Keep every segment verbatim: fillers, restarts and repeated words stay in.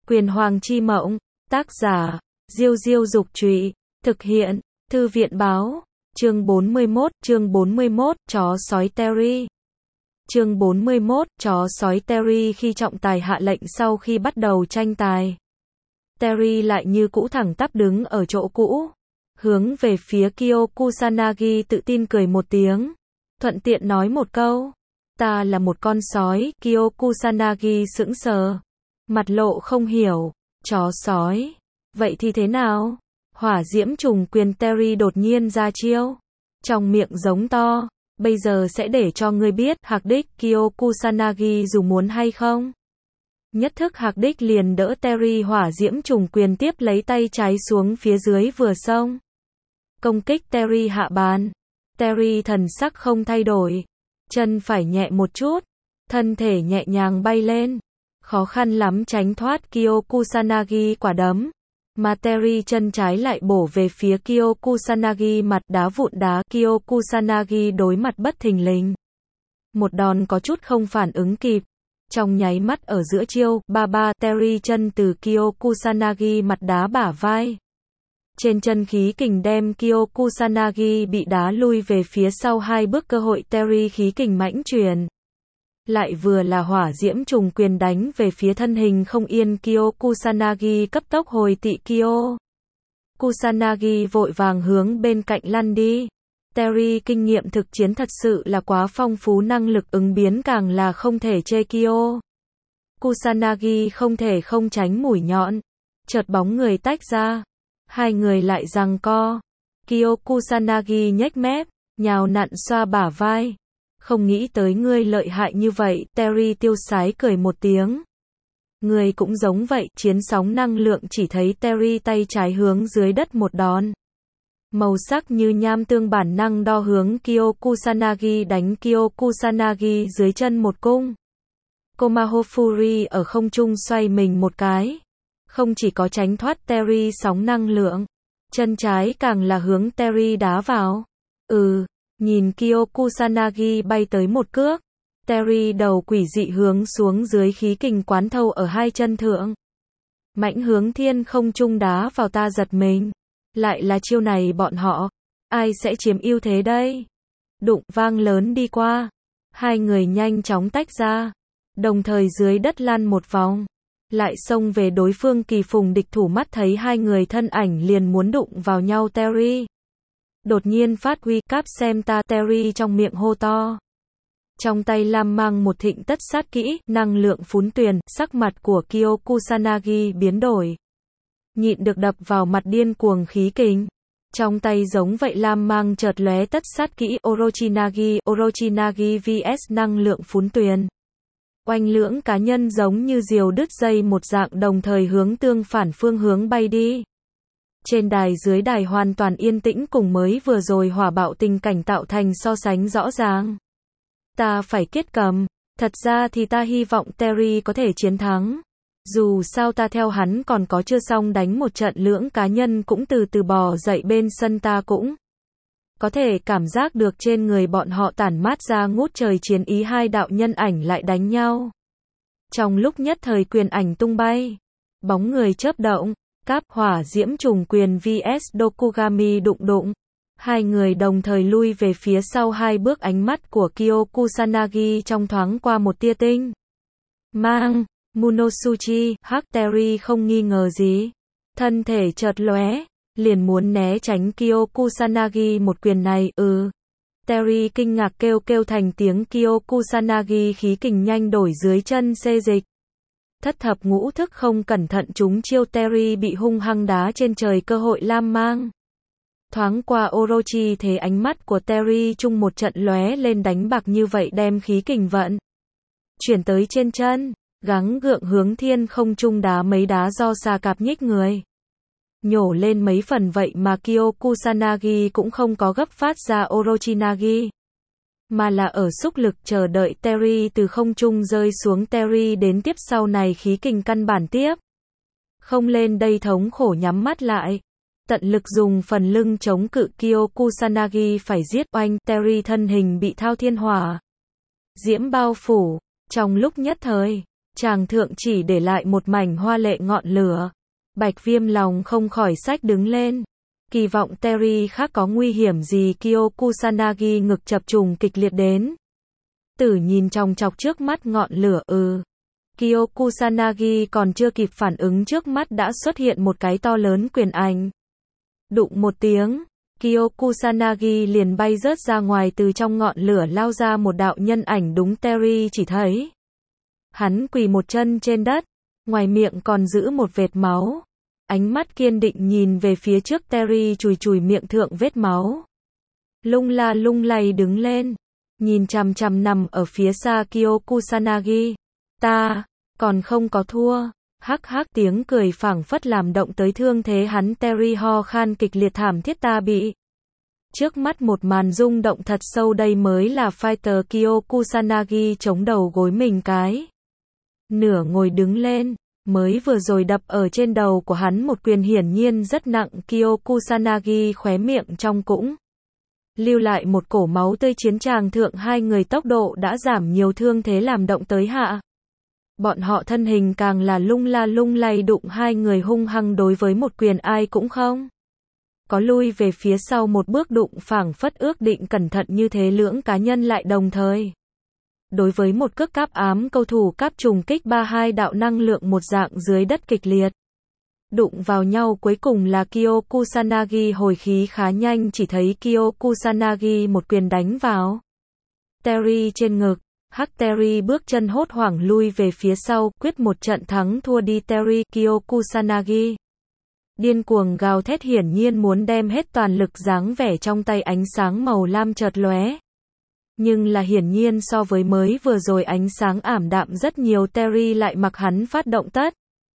Quyền Hoàng chi mộng, tác giả, Diêu Diêu Dục Trụy, thực hiện, Thư viện Báo, chương bốn mươi mốt, chương bốn mươi mốt, chó sói Terry. Chương bốn mươi mốt, chó sói Terry khi trọng tài hạ lệnh sau khi bắt đầu tranh tài. Terry lại như cũ thẳng tắp đứng ở chỗ cũ, hướng về phía Kyo Kusanagi tự tin cười một tiếng, thuận tiện nói một câu, ta là một con sói. Kyo Kusanagi sững sờ, mặt lộ không hiểu, chó sói, vậy thì thế nào? Hỏa diễm trùng quyền Terry đột nhiên ra chiêu, trong miệng giống to, bây giờ sẽ để cho ngươi biết hạc đích Kyo Kusanagi dù muốn hay không. Nhất thức hạc đích liền đỡ Terry hỏa diễm trùng quyền tiếp lấy tay trái xuống phía dưới vừa xông. Công kích Terry hạ bàn. Terry thần sắc không thay đổi, chân phải nhẹ một chút, thân thể nhẹ nhàng bay lên, khó khăn lắm tránh thoát Kyo Kusanagi quả đấm, mà Terry chân trái lại bổ về phía Kyo Kusanagi mặt đá vụn đá. Kyo Kusanagi đối mặt bất thình lình, một đòn có chút không phản ứng kịp, trong nháy mắt ở giữa chiêu, ba ba Terry chân từ Kyo Kusanagi mặt đá bả vai. Trên chân khí kình đem Kyo Kusanagi bị đá lui về phía sau hai bước, cơ hội Terry khí kình mãnh truyền. Lại vừa là hỏa diễm trùng quyền đánh về phía thân hình không yên Kyo Kusanagi, cấp tốc hồi tị. Kyo Kusanagi vội vàng hướng bên cạnh lăn đi. Terry kinh nghiệm thực chiến thật sự là quá phong phú, năng lực ứng biến càng là không thể chê. Kyo Kusanagi không thể không tránh mũi nhọn, chợt bóng người tách ra, hai người lại giằng co. Kyo Kusanagi nhếch mép, nhào nặn xoa bả vai. Không nghĩ tới ngươi lợi hại như vậy. Terry tiêu sái cười một tiếng. Ngươi cũng giống vậy. Chiến sóng năng lượng. Chỉ thấy Terry tay trái hướng dưới đất một đòn, màu sắc như nham tương bản năng đo hướng Kyo Kusanagi đánh. Kyo Kusanagi dưới chân một cung Komaho Fury ở không trung xoay mình một cái, không chỉ có tránh thoát Terry sóng năng lượng, chân trái càng là hướng Terry đá vào. Ừ, nhìn Kyo Kusanagi bay tới một cước, Terry đầu quỷ dị hướng xuống dưới, khí kình quán thâu ở hai chân thượng, mãnh hướng thiên không trung đá vào. Ta giật mình, lại là chiêu này, bọn họ, ai sẽ chiếm ưu thế đây? Đụng vang lớn đi qua, hai người nhanh chóng tách ra, đồng thời dưới đất lăn một vòng, lại xông về đối phương. Kỳ phùng địch thủ mắt thấy hai người thân ảnh liền muốn đụng vào nhau. Terry đột nhiên phát huy, cáp xem ta. Terry trong miệng hô to, trong tay lam mang một thịnh tất sát kỹ, năng lượng phún tuyền. Sắc mặt của Kyo Kusanagi biến đổi, nhịn được đập vào mặt điên cuồng khí kình, trong tay giống vậy lam mang chợt lóe tất sát kỹ Orochinagi. Orochinagi vs năng lượng phún tuyền, oanh lưỡng cá nhân giống như diều đứt dây một dạng, đồng thời hướng tương phản phương hướng bay đi. Trên đài dưới đài hoàn toàn yên tĩnh, cùng mới vừa rồi hỏa bạo tình cảnh tạo thành so sánh rõ ràng. Ta phải kết cầm, thật ra thì ta hy vọng Terry có thể chiến thắng. Dù sao ta theo hắn còn có chưa xong đánh một trận, lưỡng cá nhân cũng từ từ bò dậy bên sân, ta cũng có thể cảm giác được trên người bọn họ tản mát ra ngút trời chiến ý. Hai đạo nhân ảnh lại đánh nhau. Trong lúc nhất thời quyền ảnh tung bay, bóng người chớp động, cáp hỏa diễm trùng quyền vs Dokugami đụng đụng. Hai người đồng thời lui về phía sau hai bước, ánh mắt của Kyo Kusanagi trong thoáng qua một tia tinh mang. Munosuchi, hắc. Terry không nghi ngờ gì, thân thể chợt lóe, liền muốn né tránh Kyo Kusanagi một quyền này. Ừ. Terry kinh ngạc kêu kêu thành tiếng. Kyo Kusanagi khí kình nhanh đổi dưới chân xê dịch, thất thập ngũ thức không cẩn thận trúng chiêu. Terry bị hung hăng đá trên trời, cơ hội lam mang thoáng qua Orochi, thế ánh mắt của Terry chung một trận lóe lên, đánh bạc như vậy đem khí kình vận chuyển tới trên chân, gắng gượng hướng thiên không trung đá mấy đá do xà cạp nhích người, nhổ lên mấy phần. Vậy mà Kyo Kusanagi cũng không có gấp phát ra Orochinagi, mà là ở xúc lực chờ đợi Terry từ không trung rơi xuống. Terry đến tiếp sau này khí kình căn bản tiếp không lên, đây thống khổ nhắm mắt lại, tận lực dùng phần lưng chống cự. Kyo Kusanagi phải giết oanh. Terry thân hình bị thao thiên hỏa diễm bao phủ, trong lúc nhất thời Tràng thượng chỉ để lại một mảnh hoa lệ ngọn lửa. Bạch Viêm lòng không khỏi xách đứng lên. Kỳ vọng Terry khác có nguy hiểm gì. Kyo Kusanagi ngực chập trùng kịch liệt đến. Tử nhìn chòng chọc trước mắt ngọn lửa. Ừ. Kyo Kusanagi còn chưa kịp phản ứng, trước mắt đã xuất hiện một cái to lớn quyền ảnh. Đụng một tiếng, Kyo Kusanagi liền bay rớt ra ngoài, từ trong ngọn lửa lao ra một đạo nhân ảnh đúng Terry chỉ thấy. Hắn quỳ một chân trên đất, ngoài miệng còn giữ một vệt máu. Ánh mắt kiên định nhìn về phía trước. Terry chùi chùi miệng thượng vết máu. Lung la lung lay đứng lên, nhìn chằm chằm nằm ở phía xa Kyo Kusanagi. Ta, còn không có thua. Hắc hắc tiếng cười phảng phất làm động tới thương thế hắn. Terry ho khan kịch liệt thảm thiết. Ta bị. Trước mắt một màn rung động thật sâu, đây mới là fighter. Kyo Kusanagi chống đầu gối mình cái. Nửa ngồi đứng lên, mới vừa rồi đập ở trên đầu của hắn một quyền hiển nhiên rất nặng. Kyo Kusanagi khóe miệng trong cũng lưu lại một cổ máu tươi. Chiến tràng thượng hai người tốc độ đã giảm nhiều, thương thế làm động tới hạ. Bọn họ thân hình càng là lung la lung lay, đụng hai người hung hăng đối với một quyền ai cũng không có lui về phía sau một bước, đụng phảng phất ước định cẩn thận như thế. Lưỡng cá nhân lại đồng thời đối với một cước cáp ám, cầu thủ cáp trùng kích ba hai đạo năng lượng một dạng dưới đất kịch liệt đụng vào nhau. Cuối cùng là Kyo Kusanagi hồi khí khá nhanh, chỉ thấy Kyo Kusanagi một quyền đánh vào Terry trên ngực. Hắc Terry bước chân hốt hoảng lui về phía sau, quyết một trận thắng thua đi. Terry, Kyo Kusanagi điên cuồng gào thét, hiển nhiên muốn đem hết toàn lực, dáng vẻ trong tay ánh sáng màu lam chợt lóe. Nhưng là hiển nhiên so với mới vừa rồi ánh sáng ảm đạm rất nhiều. Terry lại mặc hắn phát động tất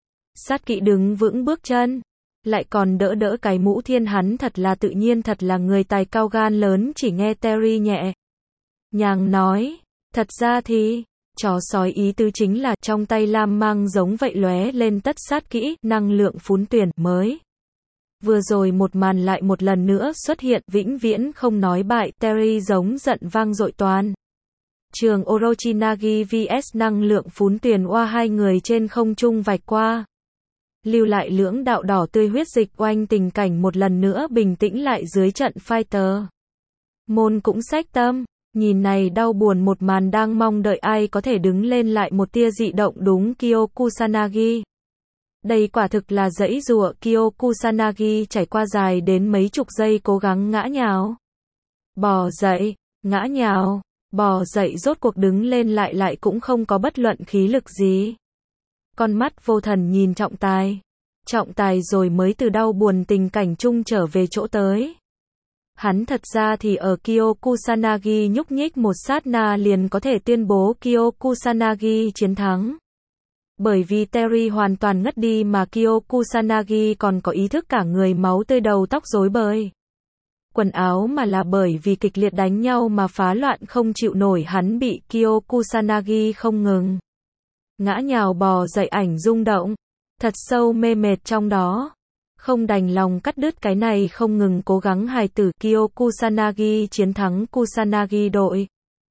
sát kỹ đứng vững bước chân, lại còn đỡ đỡ cái mũ thiên. Hắn thật là tự nhiên, thật là người tài cao gan lớn. Chỉ nghe Terry nhẹ nhàng nói, thật ra thì chó sói, ý tứ chính là trong tay lam mang giống vậy lóe lên tất sát kỹ, năng lượng phún tuyền. Mới vừa rồi một màn lại một lần nữa xuất hiện, vĩnh viễn không nói bại. Terry giống giận vang dội toàn trường. Orochinagi vs năng lượng phún tuyền oa, hai người trên không trung vạch qua, lưu lại lưỡng đạo đỏ tươi huyết dịch oanh. Tình cảnh một lần nữa bình tĩnh lại dưới trận. Fighter môn cũng xách tâm, nhìn này đau buồn một màn, đang mong đợi ai có thể đứng lên lại một tia dị động. Đúng Kyo Kusanagi, đây quả thực là giãy giụa. Kyo Kusanagi trải qua dài đến mấy chục giây cố gắng ngã nhào, bò dậy, ngã nhào, bò dậy, rốt cuộc đứng lên lại lại cũng không có bất luận khí lực gì. Con mắt vô thần nhìn trọng tài. Trọng tài rồi mới từ đau buồn tình cảnh chung trở về chỗ tới. Hắn thật ra thì ở Kyo Kusanagi nhúc nhích một sát na liền có thể tuyên bố Kyo Kusanagi chiến thắng. Bởi vì Terry hoàn toàn ngất đi mà Kyo Kusanagi còn có ý thức, cả người máu tươi, đầu tóc rối bời. Quần áo, mà là bởi vì kịch liệt đánh nhau mà phá loạn không chịu nổi. Hắn bị Kyo Kusanagi không ngừng ngã nhào bò dậy, ảnh rung động thật sâu mê mệt trong đó. Không đành lòng cắt đứt cái này không ngừng cố gắng hài tử. Kyo Kusanagi chiến thắng. Kusanagi đội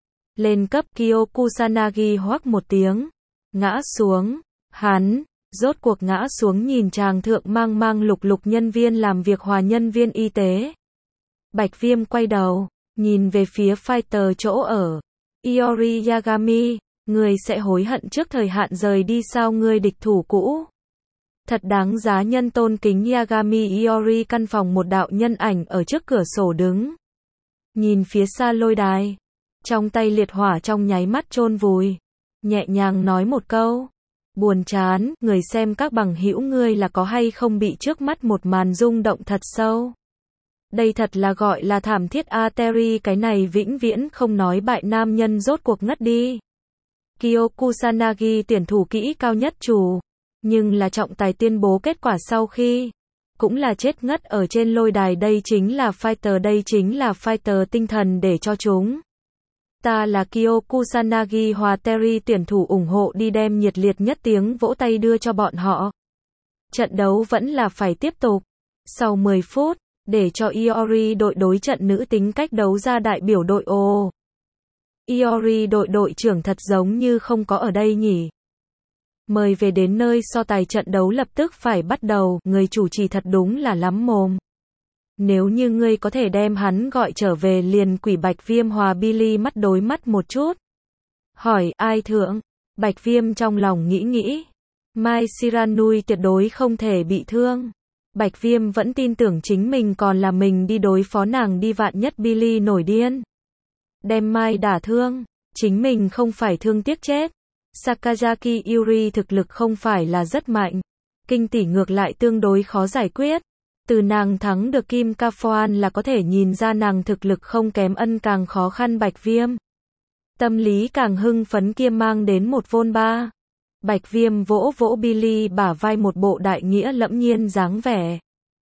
lên cấp. Kyo Kusanagi hoắc một tiếng ngã xuống. Hắn rốt cuộc ngã xuống, nhìn tràng thượng mang mang lục lục nhân viên làm việc, hòa nhân viên y tế. Bạch Viêm quay đầu nhìn về phía fighter chỗ ở. Iori Yagami, người sẽ hối hận trước thời hạn rời đi sao? Người địch thủ cũ thật đáng giá nhân tôn kính. Yagami Iori, căn phòng một đạo nhân ảnh ở trước cửa sổ đứng nhìn phía xa lôi đài, trong tay liệt hỏa trong nháy mắt chôn vùi, nhẹ nhàng nói một câu buồn chán. Người xem các bằng hữu, ngươi là có hay không bị trước mắt một màn rung động thật sâu? Đây thật là gọi là thảm thiết a. Terry cái này vĩnh viễn không nói bại nam nhân rốt cuộc ngất đi. Kyo Kusanagi tuyển thủ kỹ cao nhất chủ, nhưng là trọng tài tuyên bố kết quả sau khi cũng là chết ngất ở trên lôi đài. Đây chính là fighter, đây chính là fighter tinh thần để cho chúng ta là Kyo Kusanagi hòa Terry tuyển thủ ủng hộ đi, đem nhiệt liệt nhất tiếng vỗ tay đưa cho bọn họ. Trận đấu vẫn là phải tiếp tục. Sau mười phút, để cho Iori đội đối trận nữ tính cách đấu ra đại biểu đội. Ồ, Iori đội đội trưởng thật giống như không có ở đây nhỉ? Mời về đến nơi so tài trận đấu lập tức phải bắt đầu, người chủ trì thật đúng là lắm mồm. Nếu như ngươi có thể đem hắn gọi trở về liền. Quỷ Bạch Viêm hòa Billy mắt đối mắt một chút. Hỏi, ai thượng? Bạch Viêm trong lòng nghĩ nghĩ. Mai Shiranui tuyệt đối không thể bị thương. Bạch Viêm vẫn tin tưởng chính mình còn là mình đi đối phó nàng đi, vạn nhất Billy nổi điên. Đem Mai đả thương, chính mình không phải thương tiếc chết. Sakazaki Yuri thực lực không phải là rất mạnh. Kinh tỷ ngược lại tương đối khó giải quyết. Từ nàng thắng được Kim Ca Phoan là có thể nhìn ra nàng thực lực không kém ân càng khó khăn Bạch Viêm. Tâm lý càng hưng phấn kia mang đến một vôn ba. Bạch Viêm vỗ vỗ Billy bả vai một bộ đại nghĩa lẫm nhiên dáng vẻ.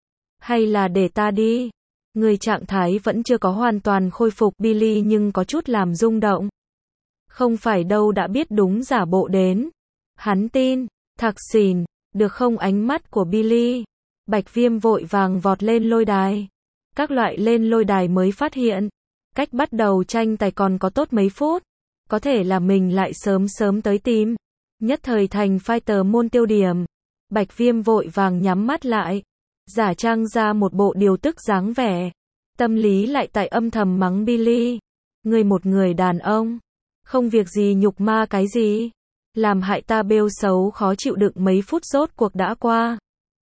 Hay là để ta đi. Người trạng thái vẫn chưa có hoàn toàn khôi phục Billy nhưng có chút làm rung động. Không phải đâu, đã biết đúng giả bộ đến. Hắn tin, thạc xỉn, được không? Ánh mắt của Billy. Bạch Viêm vội vàng vọt lên lôi đài. Các loại lên lôi đài mới phát hiện. Cách bắt đầu tranh tài còn có tốt mấy phút. Có thể là mình lại sớm sớm tới tìm. Nhất thời thành fighter môn tiêu điểm. Bạch Viêm vội vàng nhắm mắt lại. Giả trang ra một bộ điều tức dáng vẻ. Tâm lý lại tại âm thầm mắng Billy. Ngươi một người đàn ông. Không việc gì nhục ma cái gì. Làm hại ta bêu xấu khó chịu đựng mấy phút rốt cuộc đã qua.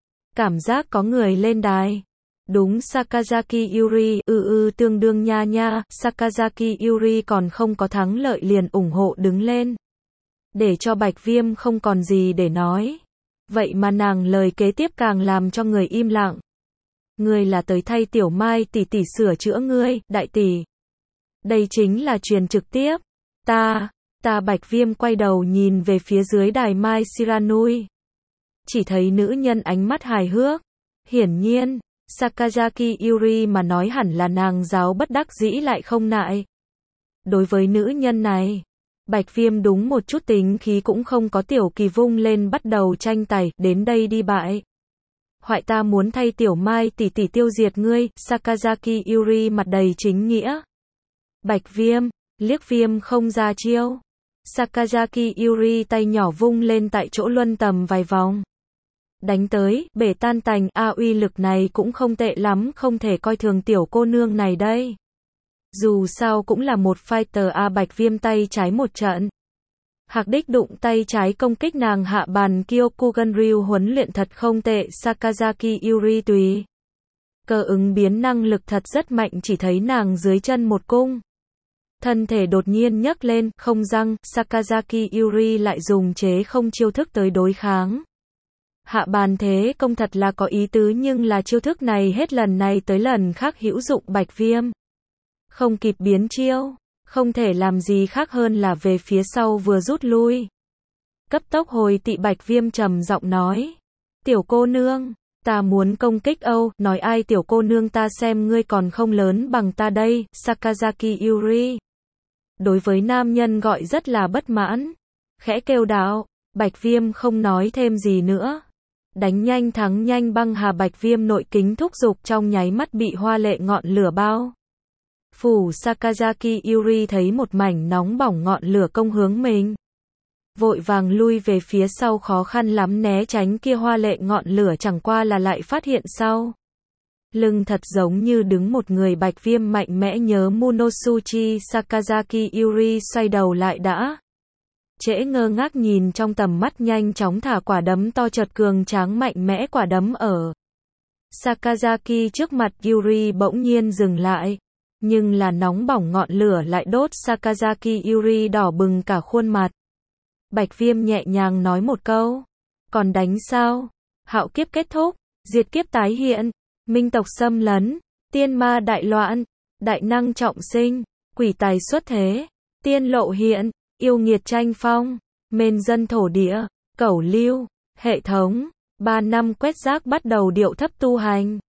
Cảm giác có người lên đài. Đúng Sakazaki Yuri, ư ư tương đương nha nha. Sakazaki Yuri còn không có thắng lợi liền ủng hộ đứng lên. Để cho Bạch Viêm không còn gì để nói. Vậy mà nàng lời kế tiếp càng làm cho người im lặng. Ngươi là tới thay Tiểu Mai tỷ tỷ sửa chữa ngươi, đại tỷ. Đây chính là truyền trực tiếp. Ta, ta Bạch Viêm quay đầu nhìn về phía dưới đài Mai Shiranui. Chỉ thấy nữ nhân ánh mắt hài hước. Hiển nhiên, Sakazaki Yuri mà nói hẳn là nàng giáo bất đắc dĩ lại không nại. Đối với nữ nhân này, Bạch Viêm đúng một chút tính khí cũng không có. Tiểu Kỳ vung lên bắt đầu tranh tài, đến đây đi bại. Hoại ta muốn thay Tiểu Mai tỷ tỷ tiêu diệt ngươi. Sakazaki Yuri mặt đầy chính nghĩa. Bạch Viêm, liếc Viêm không ra chiêu. Sakazaki Yuri tay nhỏ vung lên tại chỗ luân tầm vài vòng. Đánh tới, bể tan tành, a uy lực này cũng không tệ lắm, không thể coi thường tiểu cô nương này đây. Dù sao cũng là một fighter a. Bạch Viêm tay trái một trận. Hạc đích đụng tay trái công kích nàng hạ bàn. Kyokugan Ryu huấn luyện thật không tệ. Sakazaki Yuri tùy cơ ứng biến năng lực thật rất mạnh, chỉ thấy nàng dưới chân một cung. Thân thể đột nhiên nhấc lên, không răng, Sakazaki Yuri lại dùng chế không chiêu thức tới đối kháng. Hạ bàn thế công thật là có ý tứ nhưng là chiêu thức này hết lần này tới lần khác hữu dụng. Bạch Viêm không kịp biến chiêu, không thể làm gì khác hơn là về phía sau vừa rút lui. Cấp tốc hồi tị. Bạch Viêm trầm giọng nói. Tiểu cô nương, ta muốn công kích Âu. Nói ai tiểu cô nương, ta xem ngươi còn không lớn bằng ta đây. Sakazaki Yuri đối với nam nhân gọi rất là bất mãn. Khẽ kêu đạo. Bạch Viêm không nói thêm gì nữa. Đánh nhanh thắng nhanh băng hà. Bạch Viêm nội kính thúc giục trong nháy mắt bị hoa lệ ngọn lửa bao phủ. Sakazaki Yuri thấy một mảnh nóng bỏng ngọn lửa công hướng mình. Vội vàng lui về phía sau, khó khăn lắm né tránh kia hoa lệ ngọn lửa, chẳng qua là lại phát hiện sau lưng thật giống như đứng một người. Bạch Viêm mạnh mẽ nhớ Munosuchi. Sakazaki Yuri xoay đầu lại đã trễ, ngơ ngác nhìn trong tầm mắt, nhanh chóng thả quả đấm to chợt cường tráng mạnh mẽ. Quả đấm ở Sakazaki trước mặt Yuri bỗng nhiên dừng lại. Nhưng là nóng bỏng ngọn lửa lại đốt Sakazaki Yuri đỏ bừng cả khuôn mặt. Bạch Viêm nhẹ nhàng nói một câu. Còn đánh sao? Hạo kiếp kết thúc, diệt kiếp tái hiện, minh tộc xâm lấn, tiên ma đại loạn, đại năng trọng sinh, quỷ tài xuất thế, tiên lộ hiện, yêu nghiệt tranh phong, mên dân thổ địa, cẩu lưu, hệ thống. Ba năm quét rác bắt đầu điệu thấp tu hành.